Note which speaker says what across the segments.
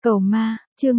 Speaker 1: Cầu ma, chương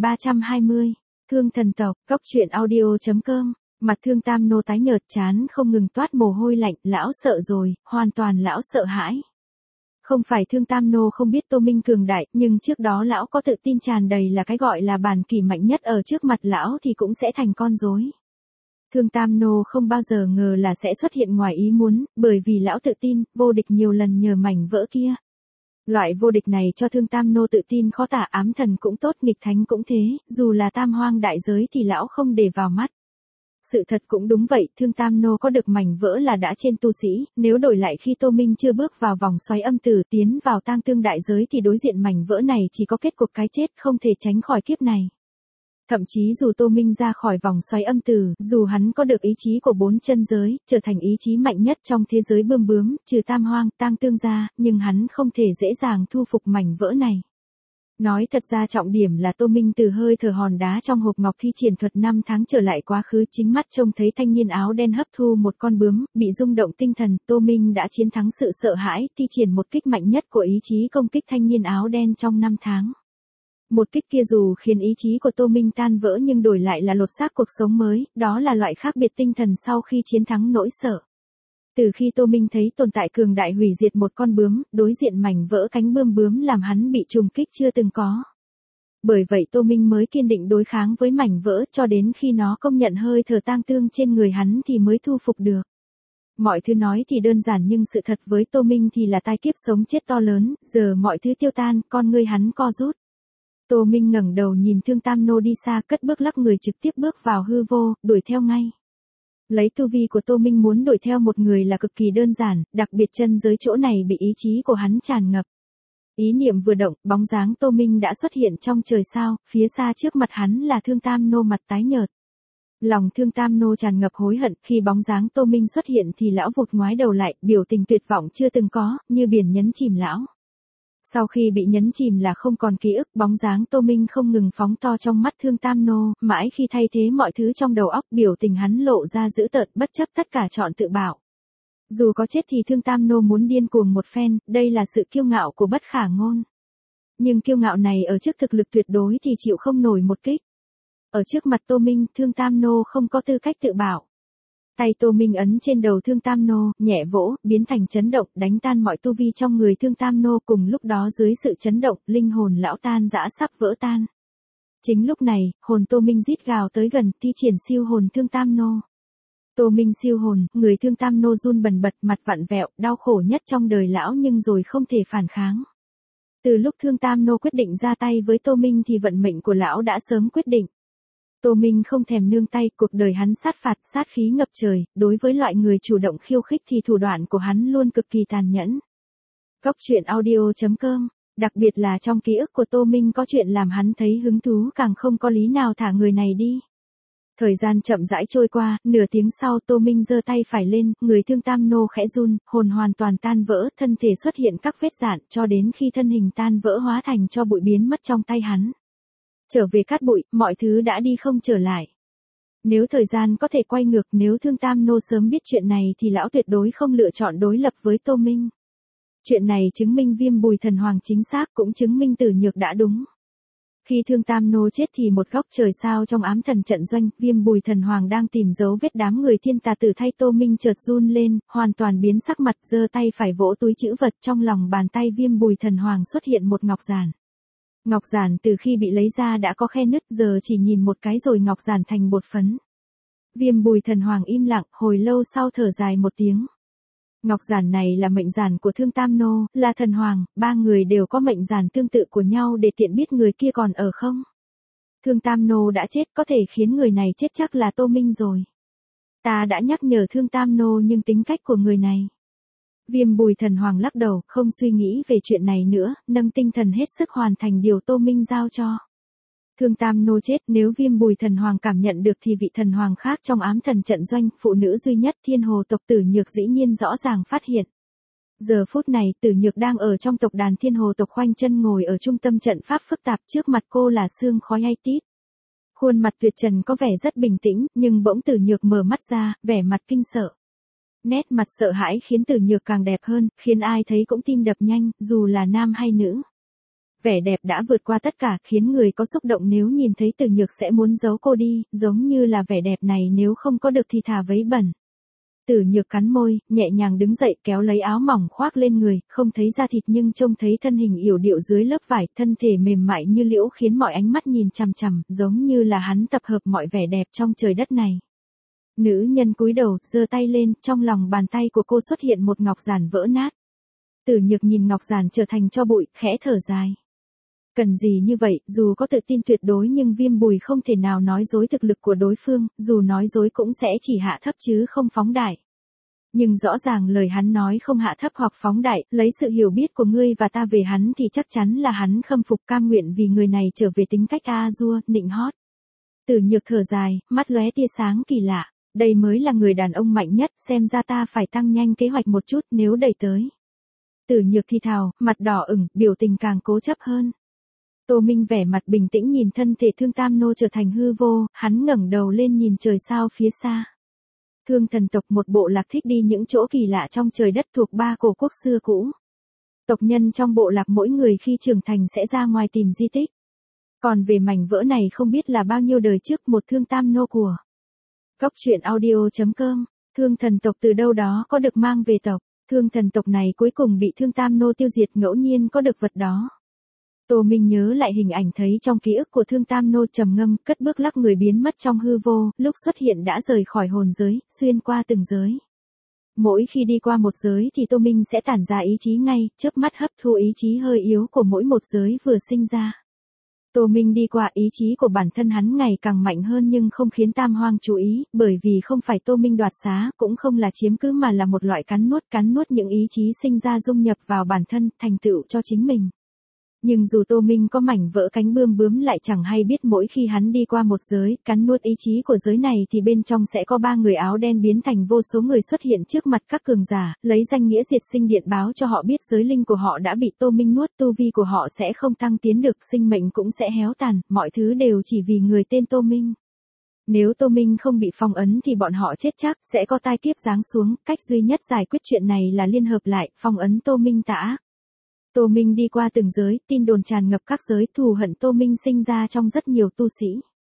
Speaker 1: 1320, Thương thần tộc, góc truyện audio.com, mặt Thương Tam Nô tái nhợt chán không ngừng toát mồ hôi lạnh, lão sợ rồi, hoàn toàn lão sợ hãi. Không phải Thương Tam Nô không biết Tô Minh cường đại, nhưng trước đó lão có tự tin tràn đầy là cái gọi là bản kỷ mạnh nhất ở trước mặt lão thì cũng sẽ thành con rối. Thương Tam Nô không bao giờ ngờ là sẽ xuất hiện ngoài ý muốn, bởi vì lão tự tin, vô địch nhiều lần nhờ mảnh vỡ kia. Loại vô địch này cho Thương Tam Nô tự tin khó tả, ám thần cũng tốt, nghịch thánh cũng thế, dù là tam hoang đại giới thì lão không để vào mắt. Sự thật cũng đúng vậy, Thương Tam Nô có được mảnh vỡ là đã trên tu sĩ, nếu đổi lại khi Tô Minh chưa bước vào vòng xoáy âm tử tiến vào tang thương đại giới thì đối diện mảnh vỡ này chỉ có kết cục cái chết, không thể tránh khỏi kiếp này. Thậm chí dù Tô Minh ra khỏi vòng xoáy âm tử, dù hắn có được ý chí của 4 chân giới, trở thành ý chí mạnh nhất trong thế giới bươm bướm, trừ tam hoang, tang tương ra, nhưng hắn không thể dễ dàng thu phục mảnh vỡ này. Nói thật ra trọng điểm là Tô Minh từ hơi thở hòn đá trong hộp ngọc thi triển thuật 5 tháng trở lại quá khứ, chính mắt trông thấy thanh niên áo đen hấp thu một con bướm, bị rung động tinh thần, Tô Minh đã chiến thắng sự sợ hãi, thi triển một kích mạnh nhất của ý chí công kích thanh niên áo đen trong 5 tháng. Một kích kia dù khiến ý chí của Tô Minh tan vỡ nhưng đổi lại là lột xác cuộc sống mới, đó là loại khác biệt tinh thần sau khi chiến thắng nỗi sợ. Từ khi Tô Minh thấy tồn tại cường đại hủy diệt một con bướm, đối diện mảnh vỡ cánh bươm bướm làm hắn bị trùng kích chưa từng có. Bởi vậy Tô Minh mới kiên định đối kháng với mảnh vỡ cho đến khi nó công nhận hơi thở tang thương trên người hắn thì mới thu phục được. Mọi thứ nói thì đơn giản nhưng sự thật với Tô Minh thì là tai kiếp sống chết to lớn, giờ mọi thứ tiêu tan, con ngươi hắn co rút. Tô Minh ngẩng đầu nhìn Thương Tam Nô đi xa, cất bước lắc người trực tiếp bước vào hư vô, đuổi theo ngay. Lấy tu vi của Tô Minh muốn đuổi theo một người là cực kỳ đơn giản, đặc biệt chân giới chỗ này bị ý chí của hắn tràn ngập. Ý niệm vừa động, bóng dáng Tô Minh đã xuất hiện trong trời sao, phía xa trước mặt hắn là Thương Tam Nô mặt tái nhợt. Lòng Thương Tam Nô tràn ngập hối hận, khi bóng dáng Tô Minh xuất hiện thì lão vụt ngoái đầu lại, biểu tình tuyệt vọng chưa từng có, như biển nhấn chìm lão. Sau khi bị nhấn chìm là không còn ký ức, bóng dáng Tô Minh không ngừng phóng to trong mắt Thương Tam Nô, mãi khi thay thế mọi thứ trong đầu óc, biểu tình hắn lộ ra dữ tợn, bất chấp tất cả chọn tự bảo. Dù có chết thì Thương Tam Nô muốn điên cuồng một phen, đây là sự kiêu ngạo của bất khả ngôn. Nhưng kiêu ngạo này ở trước thực lực tuyệt đối thì chịu không nổi một kích. Ở trước mặt Tô Minh, Thương Tam Nô không có tư cách tự bảo. Tay Tô Minh ấn trên đầu Thương Tam Nô, nhẹ vỗ, biến thành chấn động, đánh tan mọi tu vi trong người Thương Tam Nô, cùng lúc đó dưới sự chấn động, linh hồn lão tan rã sắp vỡ tan. Chính lúc này, hồn Tô Minh rít gào tới gần, thi triển siêu hồn Thương Tam Nô. Tô Minh siêu hồn, người Thương Tam Nô run bần bật, mặt vặn vẹo, đau khổ nhất trong đời lão nhưng rồi không thể phản kháng. Từ lúc Thương Tam Nô quyết định ra tay với Tô Minh thì vận mệnh của lão đã sớm quyết định. Tô Minh không thèm nương tay, cuộc đời hắn sát phạt, sát khí ngập trời, đối với loại người chủ động khiêu khích thì thủ đoạn của hắn luôn cực kỳ tàn nhẫn. Góc truyện audio.com, đặc biệt là trong ký ức của Tô Minh có chuyện làm hắn thấy hứng thú, càng không có lý nào thả người này đi. Thời gian chậm rãi trôi qua, nửa tiếng sau Tô Minh giơ tay phải lên, người Thương Tam Nô khẽ run, hồn hoàn toàn tan vỡ, thân thể xuất hiện các vết rạn, cho đến khi thân hình tan vỡ hóa thành cho bụi biến mất trong tay hắn. Trở về cát bụi, mọi thứ đã đi không trở lại. Nếu thời gian có thể quay ngược, nếu Thương Tam Nô sớm biết chuyện này thì lão tuyệt đối không lựa chọn đối lập với Tô Minh. Chuyện này chứng minh Viêm Bùi Thần Hoàng chính xác, cũng chứng minh Tử Nhược đã đúng. Khi Thương Tam Nô chết thì một góc trời sao trong ám thần trận doanh, Viêm Bùi Thần Hoàng đang tìm dấu vết đám người thiên tà tử thay Tô Minh chợt run lên, hoàn toàn biến sắc mặt, giơ tay phải vỗ túi trữ vật, trong lòng bàn tay Viêm Bùi Thần Hoàng xuất hiện một ngọc giản. Ngọc giản từ khi bị lấy ra đã có khe nứt, giờ chỉ nhìn một cái rồi ngọc giản thành bột phấn. Viêm Bùi Thần Hoàng im lặng, hồi lâu sau thở dài một tiếng. Ngọc giản này là mệnh giản của Thương Tam Nô, là thần hoàng, ba người đều có mệnh giản tương tự của nhau để tiện biết người kia còn ở không. Thương Tam Nô đã chết, có thể khiến người này chết chắc là Tô Minh rồi. Ta đã nhắc nhở Thương Tam Nô nhưng tính cách của người này. Viêm Bùi Thần Hoàng lắc đầu, không suy nghĩ về chuyện này nữa, nâng tinh thần hết sức hoàn thành điều Tô Minh giao cho. Thương Tam Nô chết, nếu Viêm Bùi Thần Hoàng cảm nhận được thì vị thần hoàng khác trong ám thần trận doanh, phụ nữ duy nhất Thiên Hồ tộc Tử Nhược dĩ nhiên rõ ràng phát hiện. Giờ phút này Tử Nhược đang ở trong tộc đàn Thiên Hồ tộc khoanh chân ngồi ở trung tâm trận pháp phức tạp, trước mặt cô là sương khói hay tít. Khuôn mặt tuyệt trần có vẻ rất bình tĩnh, nhưng bỗng Tử Nhược mở mắt ra, vẻ mặt kinh sợ. Nét mặt sợ hãi khiến Tử Nhược càng đẹp hơn, khiến ai thấy cũng tim đập nhanh, dù là nam hay nữ. Vẻ đẹp đã vượt qua tất cả, khiến người có xúc động nếu nhìn thấy Tử Nhược sẽ muốn giấu cô đi, giống như là vẻ đẹp này nếu không có được thì thà vấy bẩn. Tử Nhược cắn môi, nhẹ nhàng đứng dậy kéo lấy áo mỏng khoác lên người, không thấy da thịt nhưng trông thấy thân hình yểu điệu dưới lớp vải, thân thể mềm mại như liễu khiến mọi ánh mắt nhìn chằm chằm, giống như là hắn tập hợp mọi vẻ đẹp trong trời đất này. Nữ nhân cúi đầu, giơ tay lên, trong lòng bàn tay của cô xuất hiện một ngọc giản vỡ nát. Tử Nhược nhìn ngọc giản trở thành tro bụi, khẽ thở dài. Cần gì như vậy, dù có tự tin tuyệt đối nhưng Viêm Bùi không thể nào nói dối thực lực của đối phương, dù nói dối cũng sẽ chỉ hạ thấp chứ không phóng đại. Nhưng rõ ràng lời hắn nói không hạ thấp hoặc phóng đại, lấy sự hiểu biết của ngươi và ta về hắn thì chắc chắn là hắn khâm phục cam nguyện vì người này trở về tính cách a-dua, nịnh hót. Tử Nhược thở dài, mắt lóe tia sáng kỳ lạ, đây mới là người đàn ông mạnh nhất, xem ra ta phải tăng nhanh kế hoạch một chút nếu đẩy tới. Tử Nhược thì thào, mặt đỏ ửng, biểu tình càng cố chấp hơn. Tô Minh vẻ mặt bình tĩnh nhìn thân thể Thương Tam Nô trở thành hư vô, hắn ngẩng đầu lên nhìn trời sao phía xa. Thương thần tộc một bộ lạc thích đi những chỗ kỳ lạ trong trời đất thuộc ba cổ quốc xưa cũ. Tộc nhân trong bộ lạc mỗi người khi trưởng thành sẽ ra ngoài tìm di tích. Còn về mảnh vỡ này không biết là bao nhiêu đời trước một Thương Tam Nô của. Cốc truyện audio.com, Thương thần tộc từ đâu đó có được mang về tộc. Thương thần tộc này cuối cùng bị Thương Tam Nô tiêu diệt, ngẫu nhiên có được vật đó. Tô Minh nhớ lại hình ảnh thấy trong ký ức của Thương Tam Nô, trầm ngâm, cất bước lắc người biến mất trong hư vô, lúc xuất hiện đã rời khỏi hồn giới, xuyên qua từng giới. Mỗi khi đi qua một giới thì Tô Minh sẽ tản ra ý chí ngay, chớp mắt hấp thu ý chí hơi yếu của mỗi một giới vừa sinh ra. Tô Minh đi qua, ý chí của bản thân hắn ngày càng mạnh hơn nhưng không khiến Tam Hoang chú ý, bởi vì không phải Tô Minh đoạt xá, cũng không là chiếm cứ mà là một loại cắn nuốt những ý chí sinh ra dung nhập vào bản thân, thành tựu cho chính mình. Nhưng dù Tô Minh có mảnh vỡ cánh bướm lại chẳng hay biết mỗi khi hắn đi qua một giới, cắn nuốt ý chí của giới này thì bên trong sẽ có ba người áo đen biến thành vô số người xuất hiện trước mặt các cường giả, lấy danh nghĩa diệt sinh điện báo cho họ biết giới linh của họ đã bị Tô Minh nuốt, tu vi của họ sẽ không tăng tiến được, sinh mệnh cũng sẽ héo tàn, mọi thứ đều chỉ vì người tên Tô Minh. Nếu Tô Minh không bị phong ấn thì bọn họ chết chắc, sẽ có tai kiếp giáng xuống, cách duy nhất giải quyết chuyện này là liên hợp lại, phong ấn Tô Minh tà ác. Tô Minh đi qua từng giới, tin đồn tràn ngập các giới, thù hận Tô Minh sinh ra trong rất nhiều tu sĩ.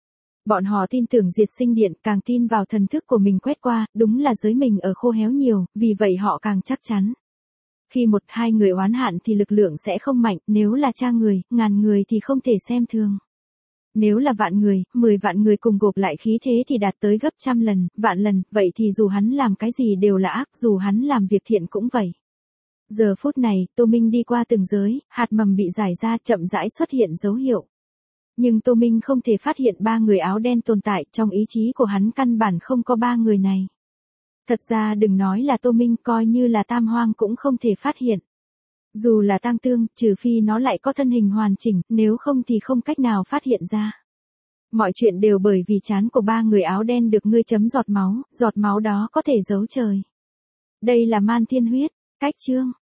Speaker 1: Bọn họ tin tưởng diệt sinh điện, càng tin vào thần thức của mình quét qua, đúng là giới mình ở khô héo nhiều, vì vậy họ càng chắc chắn. Khi một hai người oán hạn thì lực lượng sẽ không mạnh, nếu là cha người, ngàn người thì không thể xem thường. Nếu là vạn người, 10 vạn người cùng gộp lại khí thế thì đạt tới gấp trăm lần, vạn lần, vậy thì dù hắn làm cái gì đều là ác, dù hắn làm việc thiện cũng vậy. Giờ phút này, Tô Minh đi qua từng giới, hạt mầm bị giải ra, chậm rãi xuất hiện dấu hiệu. Nhưng Tô Minh không thể phát hiện ba người áo đen tồn tại, trong ý chí của hắn căn bản không có ba người này. Thật ra đừng nói là Tô Minh, coi như là Tam Hoang cũng không thể phát hiện. Dù là Tang Tương, trừ phi nó lại có thân hình hoàn chỉnh, nếu không thì không cách nào phát hiện ra. Mọi chuyện đều bởi vì trán của ba người áo đen được ngươi chấm giọt máu đó có thể giấu trời. Đây là man thiên huyết. Cách chương